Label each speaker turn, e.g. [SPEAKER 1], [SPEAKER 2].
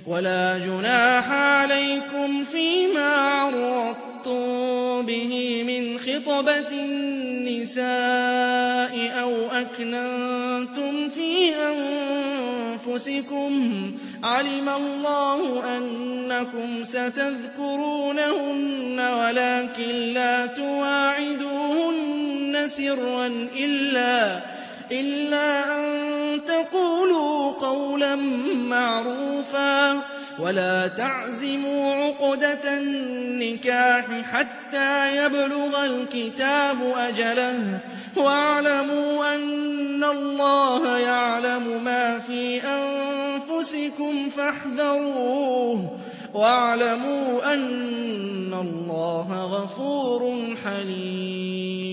[SPEAKER 1] ولا جناح عليكم فيما عرضتم به من خطبة النساء أو أكننتم في أنفسكم علم الله أنكم ستذكرونهن ولكن لا تواعدوهن سرا إلا أن تقولوا قولا معروفا ولا تعزموا عقدة النكاح حتى يبلغ الكتاب أجله واعلموا أن الله يعلم ما في أنفسكم فاحذروه واعلموا أن الله غفور حليم.